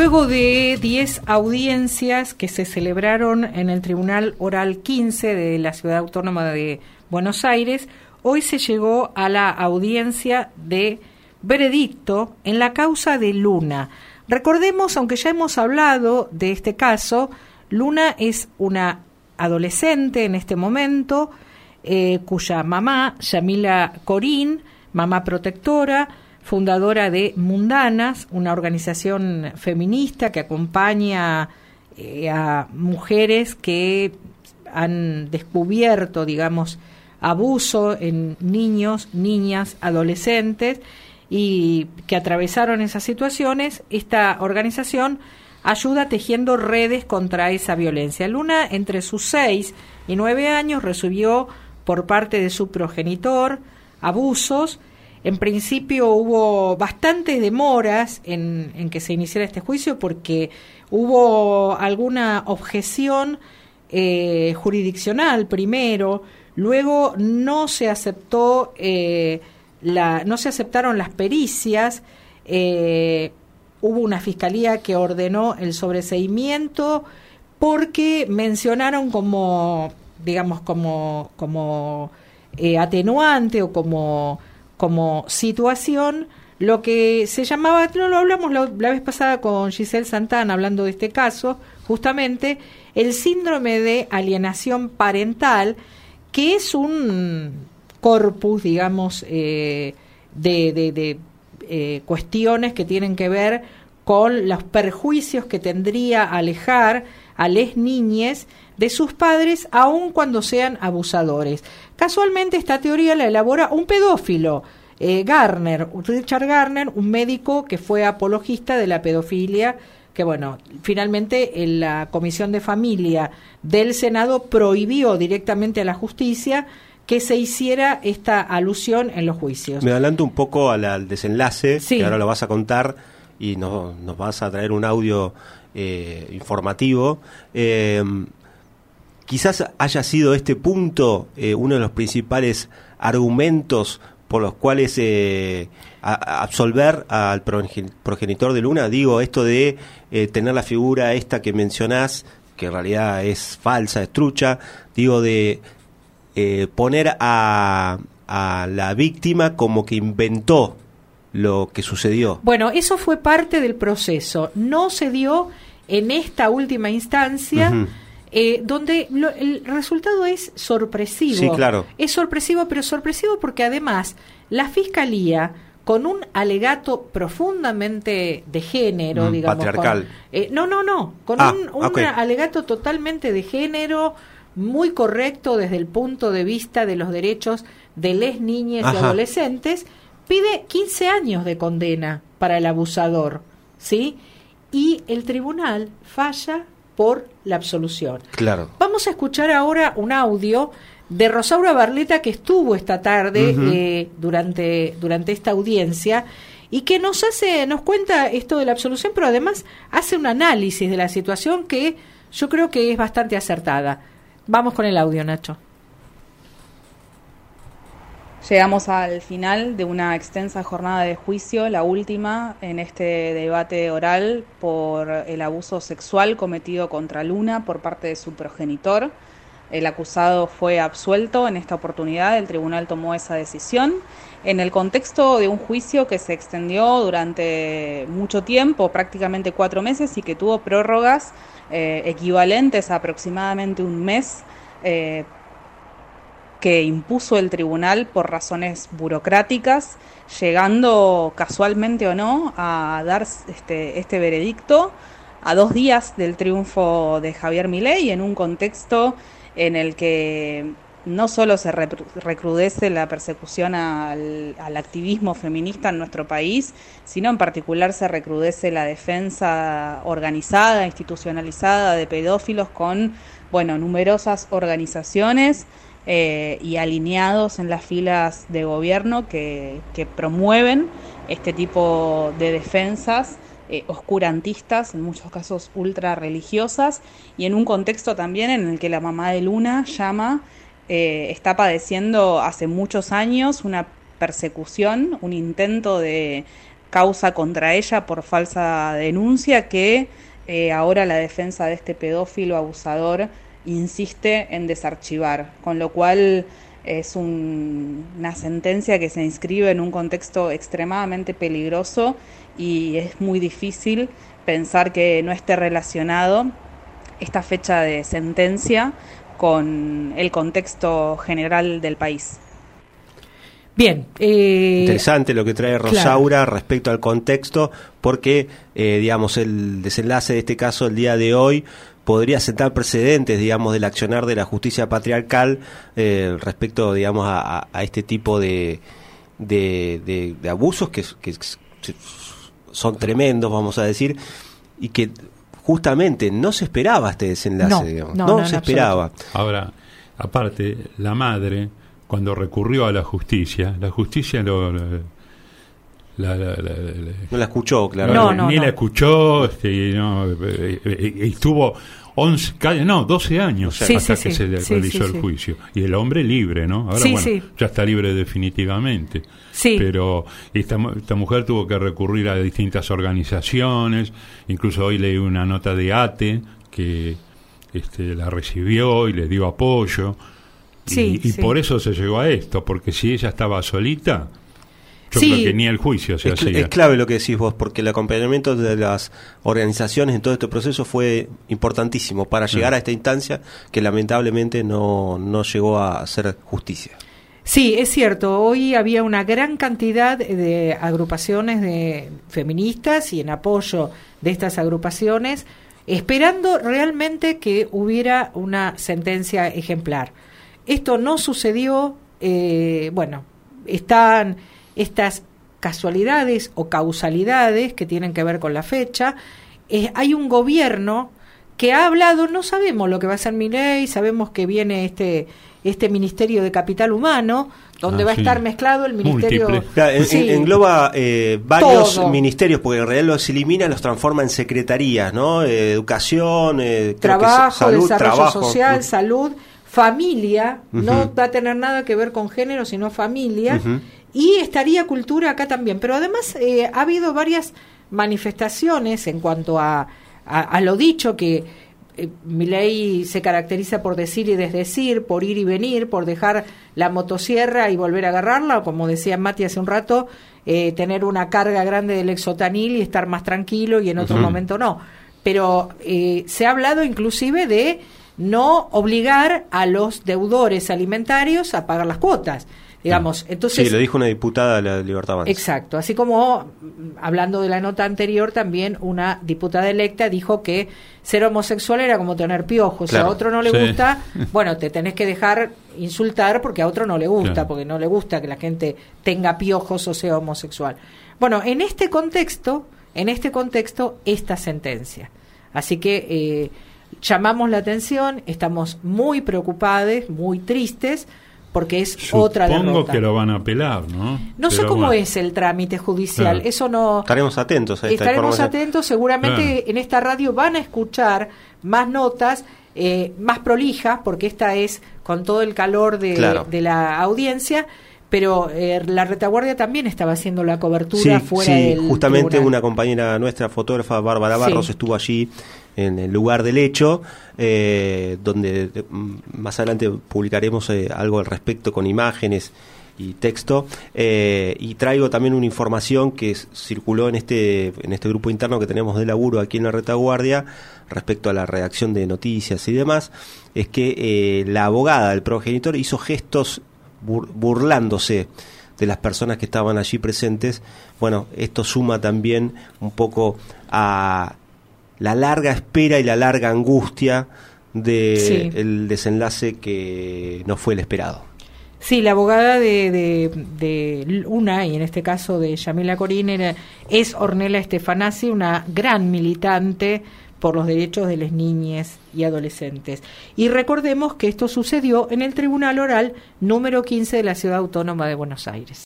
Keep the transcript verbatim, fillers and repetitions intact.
Luego de diez audiencias que se celebraron en el Tribunal Oral quince de la Ciudad Autónoma de Buenos Aires, hoy se llegó a la audiencia de veredicto en la causa de Luna. Recordemos, aunque ya hemos hablado de este caso, Luna es una adolescente en este momento, eh, cuya mamá, Yamila Corín, mamá protectora, fundadora de Mundanas, una organización feminista que acompaña eh, a mujeres que han descubierto, digamos, abuso en niños, niñas, adolescentes y que atravesaron esas situaciones. Esta organización ayuda tejiendo redes contra esa violencia. Luna, entre sus seis y nueve años, recibió por parte de su progenitor abusos. En principio hubo bastantes demoras en, en que se iniciara este juicio porque hubo alguna objeción eh, jurisdiccional primero, luego no se aceptó eh, la, no se aceptaron las pericias, eh, hubo una fiscalía que ordenó el sobreseimiento porque mencionaron como, digamos, como, como eh, atenuante o como como situación, lo que se llamaba, no lo hablamos la, la vez pasada con Giselle Santana hablando de este caso, justamente el síndrome de alienación parental, que es un corpus, digamos, eh, de, de, de eh, cuestiones que tienen que ver con los perjuicios que tendría alejar a las niñas de sus padres, aun cuando sean abusadores. Casualmente esta teoría la elabora un pedófilo, eh, Garner, Richard Garner, un médico que fue apologista de la pedofilia, que bueno, finalmente en la Comisión de Familia del Senado prohibió directamente a la justicia que se hiciera esta alusión en los juicios. Me adelanto un poco al, al desenlace, sí, que ahora lo vas a contar y nos, nos vas a traer un audio eh, informativo. Eh, Quizás haya sido este punto eh, uno de los principales argumentos por los cuales eh, a, a absolver al progenitor de Luna. Digo, esto de eh, tener la figura esta que mencionás, que en realidad es falsa, es trucha, digo, de eh, poner a, a la víctima como que inventó lo que sucedió. Bueno, eso fue parte del proceso. No se dio en esta última instancia. Uh-huh. Eh, donde lo, el resultado es sorpresivo. Sí, claro. Es sorpresivo, pero sorpresivo porque además la Fiscalía, con un alegato profundamente de género, mm, digamos... patriarcal. Con, eh, no, no, no. Con ah, un, un okay. alegato totalmente de género, muy correcto desde el punto de vista de los derechos de les niñas y adolescentes, pide quince años de condena para el abusador, ¿sí? Y el tribunal falla por la absolución. Claro. Vamos a escuchar ahora un audio de Rosaura Barleta, que estuvo esta tarde uh-huh. eh, durante, durante esta audiencia y que nos hace, nos cuenta esto de la absolución, pero además hace un análisis de la situación que yo creo que es bastante acertada. Vamos con el audio, Nacho. Llegamos al final de una extensa jornada de juicio, la última en este debate oral por el abuso sexual cometido contra Luna por parte de su progenitor. El acusado fue absuelto en esta oportunidad, el tribunal tomó esa decisión en el contexto de un juicio que se extendió durante mucho tiempo, prácticamente cuatro meses, y que tuvo prórrogas eh, equivalentes a aproximadamente un mes, eh, que impuso el tribunal por razones burocráticas, llegando casualmente o no a dar este, este veredicto a dos días del triunfo de Javier Milei, en un contexto en el que no solo se recrudece la persecución al, al activismo feminista en nuestro país, sino en particular se recrudece la defensa organizada, institucionalizada de pedófilos con, bueno, numerosas organizaciones Eh, y alineados en las filas de gobierno que, que promueven este tipo de defensas eh, oscurantistas, en muchos casos ultra religiosas, y en un contexto también en el que la mamá de Luna llama, eh, está padeciendo hace muchos años una persecución, un intento de causa contra ella por falsa denuncia que eh, ahora la defensa de este pedófilo abusador insiste en desarchivar, con lo cual es un, una sentencia que se inscribe en un contexto extremadamente peligroso y es muy difícil pensar que no esté relacionado esta fecha de sentencia con el contexto general del país. Bien. Eh, Interesante lo que trae Rosaura, claro, respecto al contexto, porque, eh, digamos, el desenlace de este caso el día de hoy podría sentar precedentes, digamos, del accionar de la justicia patriarcal eh, respecto, digamos, a, a este tipo de, de, de, de abusos que, que son tremendos, vamos a decir, y que justamente no se esperaba este desenlace, no, digamos, no, no, no se no, esperaba. Ahora, aparte, la madre, cuando recurrió a la justicia, la justicia lo... lo La, la, la, la, no la escuchó, claro. No, no, ni no. la escuchó, este, no, eh, eh, estuvo once, no, doce años sí, hasta sí, que sí, se sí, realizó sí, el sí. juicio. Y el hombre libre, ¿no? Ahora, sí, bueno, sí. ya está libre definitivamente. Sí. Pero esta, esta mujer tuvo que recurrir a distintas organizaciones, incluso hoy leí una nota de ATE que este, la recibió y le dio apoyo. Sí, y y sí. por eso se llegó a esto, porque si ella estaba solita... Yo sí. creo que ni el juicio se es, hacía. es clave lo que decís vos, porque el acompañamiento de las organizaciones en todo este proceso fue importantísimo para llegar mm. a esta instancia que lamentablemente no, no llegó a hacer justicia. Sí, es cierto. Hoy había una gran cantidad de agrupaciones de feministas y en apoyo de estas agrupaciones, esperando realmente que hubiera una sentencia ejemplar. Esto no sucedió. Eh, bueno, están estas casualidades o causalidades que tienen que ver con la fecha. Eh, hay un gobierno que ha hablado, no sabemos lo que va a hacer Milei, sabemos que viene este este Ministerio de Capital Humano, donde ah, va a sí. estar mezclado el Ministerio... Claro, en, sí. en, engloba eh, varios Todo. ministerios, porque en realidad los elimina, los transforma en secretarías, ¿no? Eh, educación, eh, trabajo, salud, desarrollo trabajo. social, uh. salud, familia, uh-huh. no va a tener nada que ver con género, sino familia, uh-huh. y estaría cultura acá también. Pero además eh, ha habido varias manifestaciones en cuanto a, a, a lo dicho, que eh, Milei se caracteriza por decir y desdecir, por ir y venir, por dejar la motosierra y volver a agarrarla, o como decía Mati hace un rato, eh, tener una carga grande del exotanil y estar más tranquilo y en otro uh-huh. momento no. Pero eh, se ha hablado inclusive de no obligar a los deudores alimentarios a pagar las cuotas, digamos. Entonces, sí, lo dijo una diputada de la Libertad Avanza. Exacto, así como, hablando de la nota anterior, también una diputada electa dijo que ser homosexual era como tener piojos. Claro. Si a otro no le sí. gusta, bueno, te tenés que dejar insultar porque a otro no le gusta, claro. porque no le gusta que la gente tenga piojos o sea homosexual. Bueno, en este contexto, en este contexto, esta sentencia. Así que eh, llamamos la atención, estamos muy preocupados, muy tristes, porque es Supongo otra derrota. Supongo que lo van a apelar, ¿no? No Pero sé cómo bueno. es el trámite judicial, claro. eso no... Estaremos atentos a esta Estaremos información. atentos, seguramente claro. en esta radio van a escuchar más notas, eh, más prolijas, porque esta es con todo el calor de, claro. de la audiencia, pero eh, la retaguardia también estaba haciendo la cobertura sí, fuera sí, del justamente tribunal. Una compañera nuestra, fotógrafa Bárbara Barros, sí. estuvo allí en el lugar del hecho, eh, donde eh, más adelante publicaremos eh, algo al respecto con imágenes y texto, eh, y traigo también una información que s- circuló en este en este grupo interno que tenemos de laburo aquí en la retaguardia respecto a la redacción de noticias y demás, es que eh, la abogada del progenitor hizo gestos bur- burlándose de las personas que estaban allí presentes. Bueno, esto suma también un poco a la larga espera y la larga angustia de Sí. el desenlace que no fue el esperado. Sí, la abogada de, de, de una, y en este caso de Yamila Corín, era, es Ornella Stefanasi, una gran militante por los derechos de las niñas y adolescentes. Y recordemos que esto sucedió en el Tribunal Oral número quince de la Ciudad Autónoma de Buenos Aires.